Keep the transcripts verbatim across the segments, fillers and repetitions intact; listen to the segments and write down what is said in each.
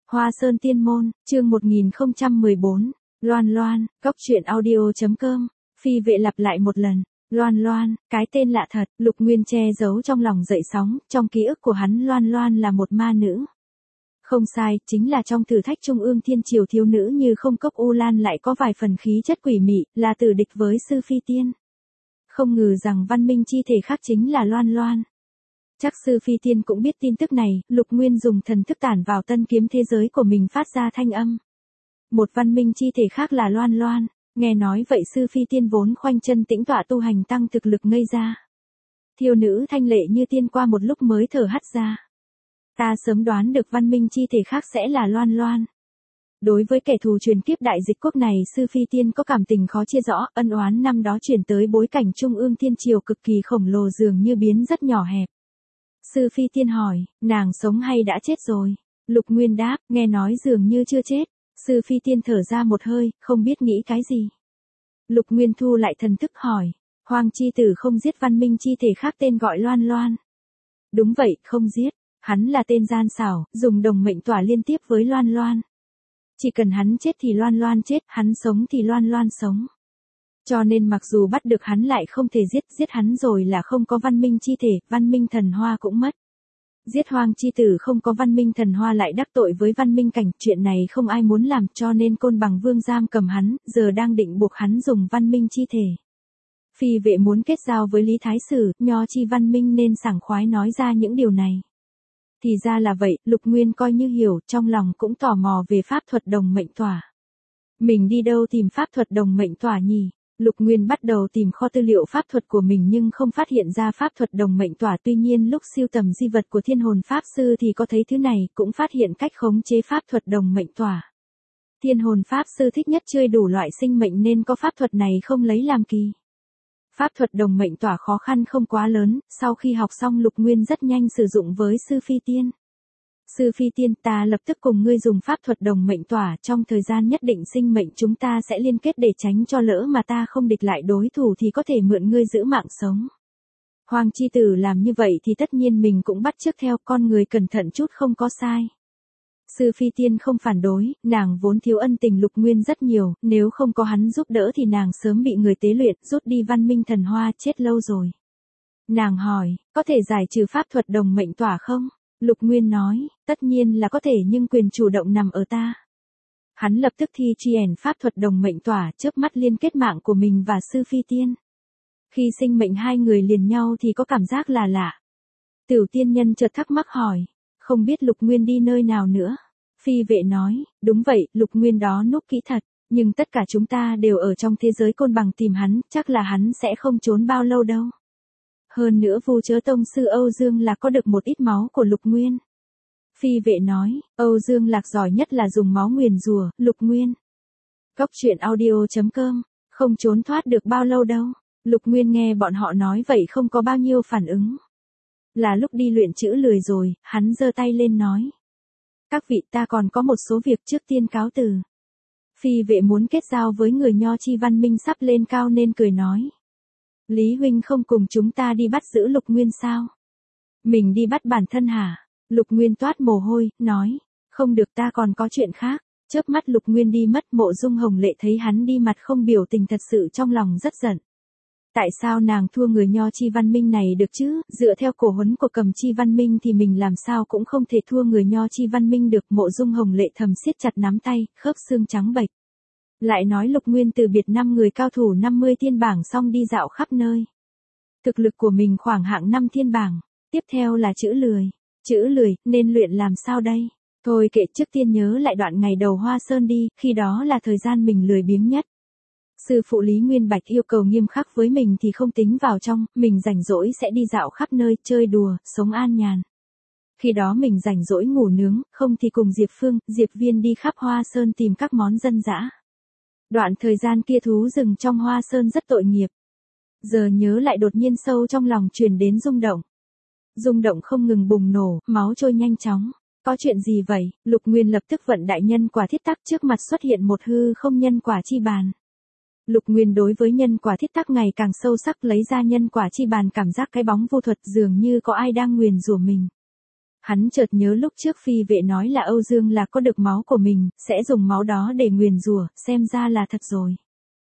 Hoa Sơn Tiên Môn, chương một nghìn không trăm mười bốn, Loan Loan, cốc truyện audio.com, phi vệ lặp lại một lần, Loan Loan, cái tên lạ thật, Lục Nguyên che giấu trong lòng dậy sóng, trong ký ức của hắn Loan Loan là một ma nữ. Không sai, chính là trong thử thách trung ương thiên triều thiếu nữ như không cốc U Lan lại có vài phần khí chất quỷ mị, là tử địch với Sư Phi Tiên. Không ngờ rằng văn minh chi thể khác chính là Loan Loan. Chắc Sư Phi Tiên cũng biết tin tức này, Lục Nguyên dùng thần thức tản vào tân kiếm thế giới của mình phát ra thanh âm. Một văn minh chi thể khác là Loan Loan, nghe nói vậy Sư Phi Tiên vốn khoanh chân tĩnh tọa tu hành tăng thực lực ngây ra. Thiêu nữ thanh lệ như tiên qua một lúc mới thở hắt ra. Ta sớm đoán được văn minh chi thể khác sẽ là Loan Loan. Đối với kẻ thù truyền kiếp đại dịch quốc này Sư Phi Tiên có cảm tình khó chia rõ, ân oán năm đó chuyển tới bối cảnh trung ương thiên triều cực kỳ khổng lồ dường như biến rất nhỏ hẹp. Sư Phi Tiên hỏi, nàng sống hay đã chết rồi? Lục Nguyên đáp, nghe nói dường như chưa chết. Sư Phi Tiên thở ra một hơi, không biết nghĩ cái gì. Lục Nguyên thu lại thần thức hỏi, Hoàng chi tử không giết văn minh chi thể khác tên gọi Loan Loan. Đúng vậy, không giết. Hắn là tên gian xảo, dùng đồng mệnh tỏa liên tiếp với Loan Loan. Chỉ cần hắn chết thì Loan Loan chết, hắn sống thì Loan Loan sống. Cho nên mặc dù bắt được hắn lại không thể giết, giết hắn rồi là không có văn minh chi thể, văn minh thần hoa cũng mất. Giết Hoàng chi tử không có văn minh thần hoa lại đắc tội với văn minh cảnh, chuyện này không ai muốn làm cho nên Côn Bằng Vương giam cầm hắn, giờ đang định buộc hắn dùng văn minh chi thể. Phi vệ muốn kết giao với Lý Thái Sử, nho chi văn minh nên sảng khoái nói ra những điều này. Thì ra là vậy, Lục Nguyên coi như hiểu, trong lòng cũng tò mò về pháp thuật đồng mệnh tỏa. Mình đi đâu tìm pháp thuật đồng mệnh tỏa nhỉ? Lục Nguyên bắt đầu tìm kho tư liệu pháp thuật của mình nhưng không phát hiện ra pháp thuật đồng mệnh tỏa, tuy nhiên lúc siêu tầm di vật của Thiên Hồn Pháp Sư thì có thấy thứ này, cũng phát hiện cách khống chế pháp thuật đồng mệnh tỏa. Thiên Hồn Pháp Sư thích nhất chơi đủ loại sinh mệnh nên có pháp thuật này không lấy làm kỳ. Pháp thuật đồng mệnh tỏa khó khăn không quá lớn, sau khi học xong Lục Nguyên rất nhanh sử dụng với Sư Phi Tiên. Sư Phi Tiên, ta lập tức cùng ngươi dùng pháp thuật đồng mệnh tỏa, trong thời gian nhất định sinh mệnh chúng ta sẽ liên kết để tránh cho lỡ mà ta không địch lại đối thủ thì có thể mượn ngươi giữ mạng sống. Hoàng chi tử làm như vậy thì tất nhiên mình cũng bắt chước theo, con người cẩn thận chút không có sai. Sư Phi Tiên không phản đối, nàng vốn thiếu ân tình Lục Nguyên rất nhiều, nếu không có hắn giúp đỡ thì nàng sớm bị người tế luyện, rút đi văn minh thần hoa, chết lâu rồi. Nàng hỏi, có thể giải trừ pháp thuật đồng mệnh tỏa không? Lục Nguyên nói, tất nhiên là có thể nhưng quyền chủ động nằm ở ta. Hắn lập tức thi triển pháp thuật đồng mệnh tỏa, chớp mắt liên kết mạng của mình và Sư Phi Tiên. Khi sinh mệnh hai người liền nhau thì có cảm giác là lạ. Tiểu tiên nhân chợt thắc mắc hỏi, không biết Lục Nguyên đi nơi nào nữa? Phi vệ nói, đúng vậy, Lục Nguyên đó núp kỹ thật, nhưng tất cả chúng ta đều ở trong thế giới Côn Bằng tìm hắn, chắc là hắn sẽ không trốn bao lâu đâu. Hơn nữa Vu Chớ Tông sư Âu Dương Lạc có được một ít máu của Lục Nguyên. Phi vệ nói, Âu Dương Lạc giỏi nhất là dùng máu nguyền rủa, Lục Nguyên. Cốc truyện audio.com, không trốn thoát được bao lâu đâu. Lục Nguyên nghe bọn họ nói vậy không có bao nhiêu phản ứng. Là lúc đi luyện chữ lười rồi, hắn giơ tay lên nói. Các vị, ta còn có một số việc, trước tiên cáo từ. Phi vệ muốn kết giao với người nho chi văn minh sắp lên cao nên cười nói. Lý huynh không cùng chúng ta đi bắt giữ Lục Nguyên sao? Mình đi bắt bản thân hả? Lục Nguyên toát mồ hôi, nói. Không được, ta còn có chuyện khác. Chớp mắt Lục Nguyên đi mất, Mộ Dung Hồng Lệ thấy hắn đi mặt không biểu tình thật sự trong lòng rất giận. Tại sao nàng thua người nho chi văn minh này được chứ? Dựa theo cổ huấn của Cầm chi văn minh thì mình làm sao cũng không thể thua người nho chi văn minh được. Mộ Dung Hồng Lệ thầm siết chặt nắm tay, khớp xương trắng bệch. Lại nói Lục Nguyên từ biệt năm người cao thủ năm mươi thiên bảng xong đi dạo khắp nơi. Thực lực của mình khoảng hạng năm thiên bảng. Tiếp theo là chữ lười. Chữ lười, nên luyện làm sao đây? Thôi kệ, trước tiên nhớ lại đoạn ngày đầu Hoa Sơn đi, khi đó là thời gian mình lười biếng nhất. Sư phụ Lý Nguyên Bạch yêu cầu nghiêm khắc với mình thì không tính vào trong, mình rảnh rỗi sẽ đi dạo khắp nơi, chơi đùa, sống an nhàn. Khi đó mình rảnh rỗi ngủ nướng, không thì cùng Diệp Phương, Diệp Viên đi khắp Hoa Sơn tìm các món dân dã. Đoạn thời gian kia thú rừng trong Hoa Sơn rất tội nghiệp. Giờ nhớ lại đột nhiên sâu trong lòng truyền đến rung động. Rung động không ngừng bùng nổ, máu trôi nhanh chóng. Có chuyện gì vậy? Lục Nguyên lập tức vận đại nhân quả thiết tắc, trước mặt xuất hiện một hư không nhân quả chi bàn. Lục Nguyên đối với nhân quả thiết tắc ngày càng sâu sắc, lấy ra nhân quả chi bàn cảm giác cái bóng vô thuật dường như có ai đang nguyền rủa mình. Hắn chợt nhớ lúc trước phi vệ nói là Âu Dương Lạc có được máu của mình, sẽ dùng máu đó để nguyền rủa, xem ra là thật rồi.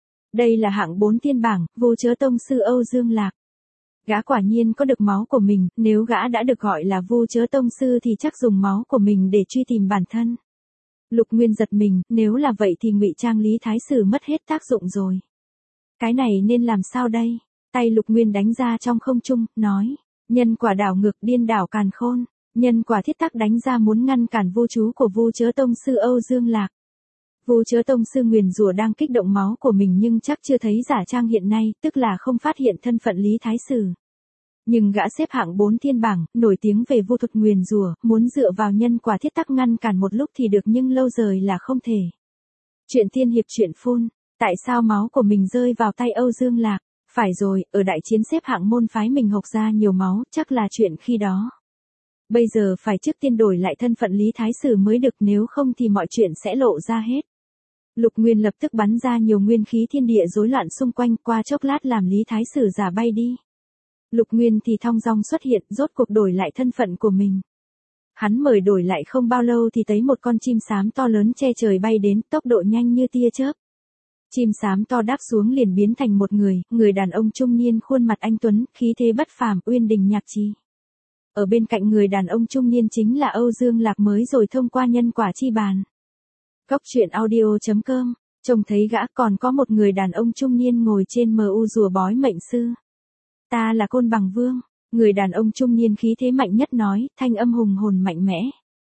Đây là hạng bốn thiên bảng, Vô Chớ Tông sư Âu Dương Lạc. Gã quả nhiên có được máu của mình, nếu gã đã được gọi là Vô Chớ Tông sư thì chắc dùng máu của mình để truy tìm bản thân. Lục Nguyên giật mình, nếu là vậy thì ngụy trang Lý Thái Sử mất hết tác dụng rồi. Cái này nên làm sao đây? Tay Lục Nguyên đánh ra trong không trung, nói, nhân quả đảo ngược điên đảo càn khôn, nhân quả thiết tắc đánh ra muốn ngăn cản vô chú của Vô Chớ Tông sư Âu Dương Lạc. Vô Chớ Tông sư nguyền rủa đang kích động máu của mình nhưng chắc chưa thấy giả trang hiện nay, tức là không phát hiện thân phận Lý Thái Sử. Nhưng gã xếp hạng bốn thiên bảng, nổi tiếng về vô thuật nguyền rủa, muốn dựa vào nhân quả thiết tắc ngăn cản một lúc thì được nhưng lâu rồi là không thể. Chuyện tiên hiệp chuyện phun, tại sao máu của mình rơi vào tay Âu Dương Lạc? Phải rồi, ở đại chiến xếp hạng môn phái mình hộc ra nhiều máu, chắc là chuyện khi đó. Bây giờ phải trước tiên đổi lại thân phận Lý Thái Sử mới được, nếu không thì mọi chuyện sẽ lộ ra hết. Lục Nguyên lập tức bắn ra nhiều nguyên khí thiên địa rối loạn xung quanh, qua chốc lát làm Lý Thái Sử giả bay đi. Lục Nguyên thì thong dong xuất hiện, rốt cuộc đổi lại thân phận của mình. Hắn mời đổi lại không bao lâu thì thấy một con chim xám to lớn che trời bay đến, tốc độ nhanh như tia chớp. Chim xám to đáp xuống liền biến thành một người, người đàn ông trung niên khuôn mặt anh tuấn, khí thế bất phàm, uyên đình nhạc trí. Ở bên cạnh người đàn ông trung niên chính là Âu Dương Lạc mới rồi thông qua nhân quả chi bàn. Cốc truyện audio chấm com, trông thấy gã còn có một người đàn ông trung niên ngồi trên mờ u rùa bói mệnh sư. Ta là Côn Bằng Vương, người đàn ông trung niên khí thế mạnh nhất nói, thanh âm hùng hồn mạnh mẽ.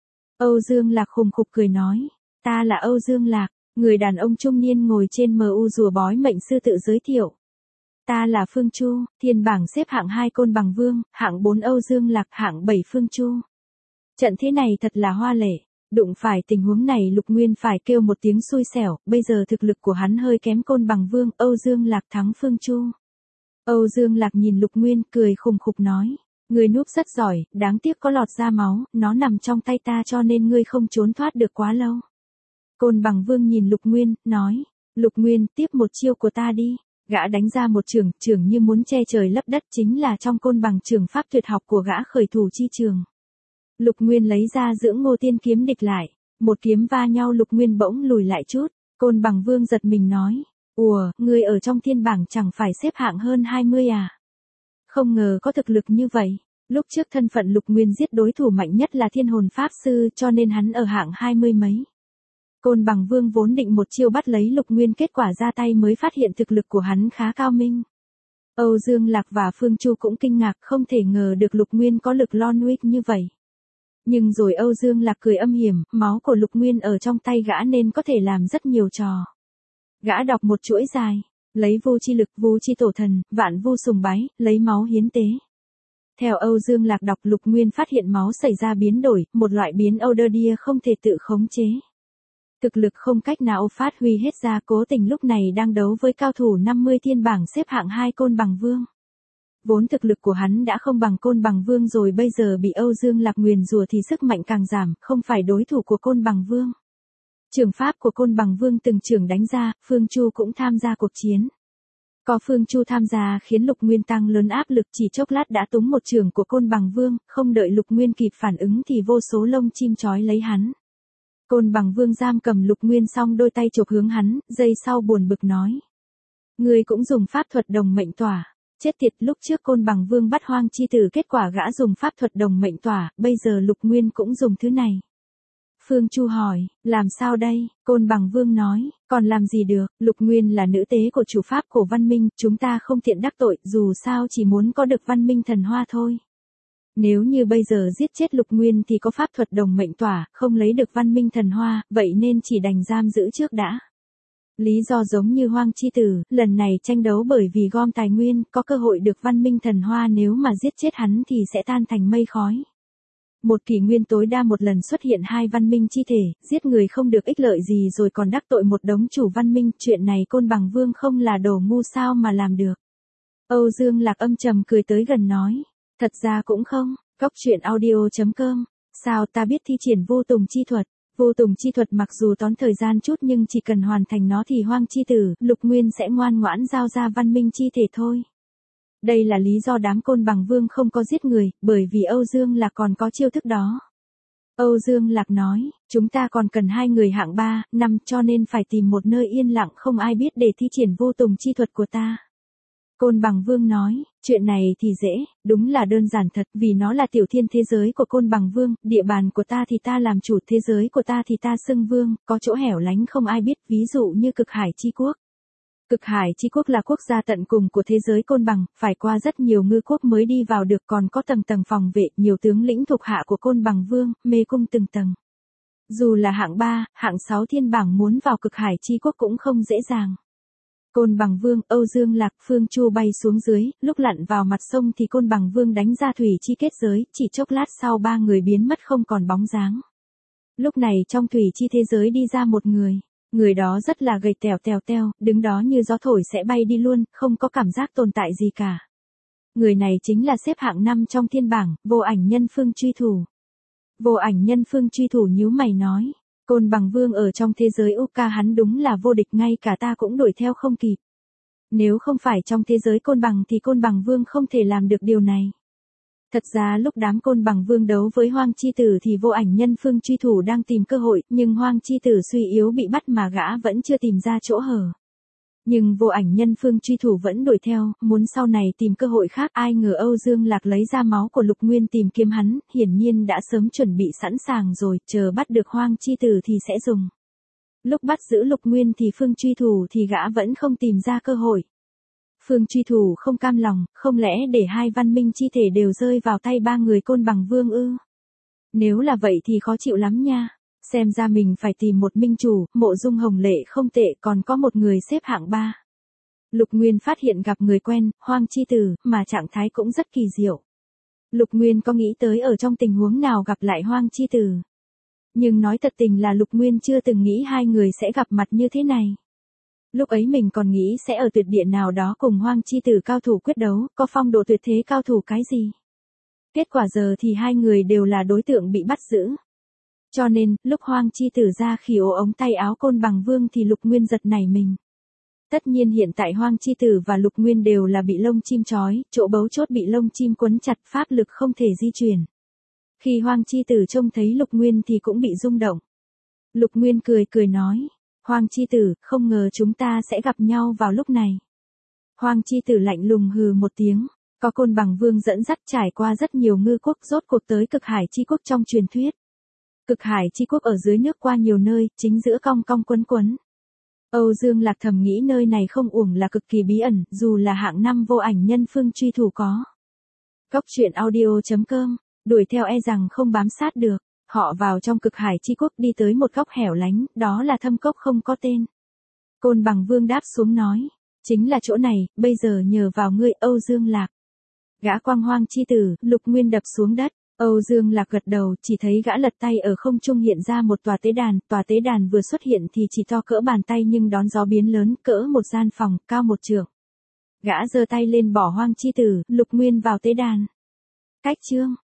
Âu Dương Lạc khùng khục cười nói, ta là Âu Dương Lạc, người đàn ông trung niên ngồi trên mờ u rùa bói mệnh sư tự giới thiệu. Ta là Phương Chu, thiên bảng xếp hạng hai Côn Bằng Vương, hạng bốn Âu Dương Lạc, hạng bảy Phương Chu. Trận thế này thật là hoa lệ, đụng phải tình huống này Lục Nguyên phải kêu một tiếng xui xẻo, bây giờ thực lực của hắn hơi kém Côn Bằng Vương, Âu Dương Lạc thắng Phương Chu. Âu Dương Lạc nhìn Lục Nguyên cười khùng khục nói, ngươi núp rất giỏi, đáng tiếc có lọt ra máu, nó nằm trong tay ta cho nên ngươi không trốn thoát được quá lâu. Côn Bằng Vương nhìn Lục Nguyên, nói, Lục Nguyên tiếp một chiêu của ta đi. Gã đánh ra một trường, trường như muốn che trời lấp đất, chính là trong Côn Bằng trường pháp tuyệt học của gã khởi thủ chi trường. Lục Nguyên lấy ra Dưỡng Ngô Tiên kiếm địch lại, một kiếm va nhau Lục Nguyên bỗng lùi lại chút, Côn Bằng Vương giật mình nói, ùa, ngươi ở trong thiên bảng chẳng phải xếp hạng hơn hai mươi à? Không ngờ có thực lực như vậy, lúc trước thân phận Lục Nguyên giết đối thủ mạnh nhất là Thiên Hồn Pháp Sư cho nên hắn ở hạng hai mươi mấy. Côn Bằng Vương vốn định một chiêu bắt lấy Lục Nguyên, kết quả ra tay mới phát hiện thực lực của hắn khá cao minh. Âu Dương Lạc và Phương Chu cũng kinh ngạc, không thể ngờ được Lục Nguyên có lực lon uy như vậy. Nhưng rồi Âu Dương Lạc cười âm hiểm, máu của Lục Nguyên ở trong tay gã nên có thể làm rất nhiều trò. Gã đọc một chuỗi dài, lấy vô chi lực, vô chi tổ thần, vạn vô sùng bái, lấy máu hiến tế. Theo Âu Dương Lạc đọc, Lục Nguyên phát hiện máu xảy ra biến đổi, một loại biến Ouderdia không thể tự khống chế. Thực lực không cách nào phát huy hết ra, cố tình lúc này đang đấu với cao thủ năm mươi thiên bảng xếp hạng hai Côn Bằng Vương. Vốn thực lực của hắn đã không bằng Côn Bằng Vương rồi, bây giờ bị Âu Dương Lạc nguyền rủa thì sức mạnh càng giảm, không phải đối thủ của Côn Bằng Vương. Trường pháp của Côn Bằng Vương từng trường đánh ra, Phương Chu cũng tham gia cuộc chiến. Có Phương Chu tham gia khiến Lục Nguyên tăng lớn áp lực, chỉ chốc lát đã túng một trường của Côn Bằng Vương, không đợi Lục Nguyên kịp phản ứng thì vô số lông chim trói lấy hắn. Côn Bằng Vương giam cầm Lục Nguyên xong đôi tay chộp hướng hắn, giây sau buồn bực nói. Ngươi cũng dùng pháp thuật đồng mệnh tỏa. Chết tiệt, lúc trước Côn Bằng Vương bắt Hoang Chi Tử, kết quả gã dùng pháp thuật đồng mệnh tỏa, bây giờ Lục Nguyên cũng dùng thứ này. Phương Chu hỏi, làm sao đây? Côn Bằng Vương nói, còn làm gì được, Lục Nguyên là nữ tế của chủ pháp của văn minh, chúng ta không tiện đắc tội, dù sao chỉ muốn có được văn minh thần hoa thôi. Nếu như bây giờ giết chết Lục Nguyên thì có pháp thuật đồng mệnh tỏa, không lấy được văn minh thần hoa, vậy nên chỉ đành giam giữ trước đã. Lý do giống như Hoang Chi Tử, lần này tranh đấu bởi vì gom tài nguyên, có cơ hội được văn minh thần hoa, nếu mà giết chết hắn thì sẽ tan thành mây khói. Một kỷ nguyên tối đa một lần xuất hiện hai văn minh chi thể, giết người không được ích lợi gì rồi còn đắc tội một đống chủ văn minh, chuyện này Côn Bằng Vương không là đồ ngu sao mà làm được. Âu Dương Lạc âm trầm cười tới gần nói, thật ra cũng không, cốc truyện audio chấm com, sao ta biết thi triển vô tùng chi thuật. Vô tùng chi thuật mặc dù tốn thời gian chút nhưng chỉ cần hoàn thành nó thì Hoang Chi Tử, Lục Nguyên sẽ ngoan ngoãn giao ra văn minh chi thể thôi. Đây là lý do đám Côn Bằng Vương không có giết người, bởi vì Âu Dương Lạc còn có chiêu thức đó. Âu Dương Lạc nói, chúng ta còn cần hai người hạng ba, năm cho nên phải tìm một nơi yên lặng không ai biết để thi triển vô tùng chi thuật của ta. Côn Bằng Vương nói, chuyện này thì dễ, đúng là đơn giản thật, vì nó là tiểu thiên thế giới của Côn Bằng Vương, địa bàn của ta thì ta làm chủ, thế giới của ta thì ta xưng vương, có chỗ hẻo lánh không ai biết, ví dụ như Cực Hải Chi Quốc. Cực Hải Chi Quốc là quốc gia tận cùng của thế giới Côn Bằng, phải qua rất nhiều ngư quốc mới đi vào được, còn có tầng tầng phòng vệ, nhiều tướng lĩnh thuộc hạ của Côn Bằng Vương, mê cung từng tầng. Dù là hạng ba, hạng sáu thiên bảng muốn vào Cực Hải Chi Quốc cũng không dễ dàng. Côn Bằng Vương, Âu Dương Lạc, Phương Chu bay xuống dưới, lúc lặn vào mặt sông thì Côn Bằng Vương đánh ra thủy chi kết giới, chỉ chốc lát sau ba người biến mất không còn bóng dáng. Lúc này trong thủy chi thế giới đi ra một người. Người đó rất là gầy tèo tèo teo, đứng đó như gió thổi sẽ bay đi luôn, không có cảm giác tồn tại gì cả. Người này chính là xếp hạng năm trong thiên bảng, Vô Ảnh Nhân Phương truy thủ. Vô Ảnh Nhân Phương truy thủ nhíu mày nói, Côn Bằng Vương ở trong thế giới u ca hắn đúng là vô địch, ngay cả ta cũng đuổi theo không kịp. Nếu không phải trong thế giới Côn Bằng thì Côn Bằng Vương không thể làm được điều này. Thật ra lúc đám Côn Bằng Vương đấu với Hoang Chi Tử thì Vô Ảnh Nhân Phương truy thủ đang tìm cơ hội, nhưng Hoang Chi Tử suy yếu bị bắt mà gã vẫn chưa tìm ra chỗ hở. Nhưng Vô Ảnh Nhân Phương truy thủ vẫn đuổi theo, muốn sau này tìm cơ hội khác, ai ngờ Âu Dương Lạc lấy ra máu của Lục Nguyên tìm kiếm hắn, hiển nhiên đã sớm chuẩn bị sẵn sàng rồi, chờ bắt được Hoang Chi Tử thì sẽ dùng. Lúc bắt giữ Lục Nguyên thì Phương truy thủ thì gã vẫn không tìm ra cơ hội. Phương truy thủ không cam lòng, không lẽ để hai văn minh chi thể đều rơi vào tay ba người Côn Bằng Vương ư? Nếu là vậy thì khó chịu lắm nha. Xem ra mình phải tìm một minh chủ, Mộ Dung Hồng Lệ không tệ, còn có một người xếp hạng ba. Lục Nguyên phát hiện gặp người quen, Hoang Chi Tử, mà trạng thái cũng rất kỳ diệu. Lục Nguyên có nghĩ tới ở trong tình huống nào gặp lại Hoang Chi Tử. Nhưng nói thật tình là Lục Nguyên chưa từng nghĩ hai người sẽ gặp mặt như thế này. Lúc ấy mình còn nghĩ sẽ ở tuyệt địa nào đó cùng Hoang Chi Tử cao thủ quyết đấu, có phong độ tuyệt thế cao thủ cái gì. Kết quả giờ thì hai người đều là đối tượng bị bắt giữ. Cho nên, lúc Hoang Chi Tử ra khi ố ống tay áo Côn Bằng Vương thì Lục Nguyên giật nảy mình. Tất nhiên hiện tại Hoang Chi Tử và Lục Nguyên đều là bị lông chim trói, chỗ bấu chốt bị lông chim quấn chặt, pháp lực không thể di chuyển. Khi Hoang Chi Tử trông thấy Lục Nguyên thì cũng bị rung động. Lục Nguyên cười cười nói, Hoang Chi Tử, không ngờ chúng ta sẽ gặp nhau vào lúc này. Hoang Chi Tử lạnh lùng hừ một tiếng, có Côn Bằng Vương dẫn dắt trải qua rất nhiều ngư quốc rốt cuộc tới Cực Hải Chi Quốc trong truyền thuyết. Cực Hải Chi Quốc ở dưới nước qua nhiều nơi, chính giữa cong cong quấn quấn. Âu Dương Lạc thầm nghĩ nơi này không uổng là cực kỳ bí ẩn, dù là hạng năm Vô Ảnh Nhân Phương truy thủ có. Góc truyện audio chấm com, đuổi theo e rằng không bám sát được. Họ vào trong Cực Hải Chi Quốc đi tới một góc hẻo lánh, đó là thâm cốc không có tên. Côn Bằng Vương đáp xuống nói, chính là chỗ này, bây giờ nhờ vào ngươi Âu Dương Lạc. Gã quang Hoang Chi Tử, Lục Nguyên đập xuống đất, Âu Dương Lạc gật đầu, chỉ thấy gã lật tay ở không trung hiện ra một tòa tế đàn, tòa tế đàn vừa xuất hiện thì chỉ to cỡ bàn tay nhưng đón gió biến lớn, cỡ một gian phòng, cao một trượng. Gã giơ tay lên bỏ Hoang Chi Tử, Lục Nguyên vào tế đàn. Cách chương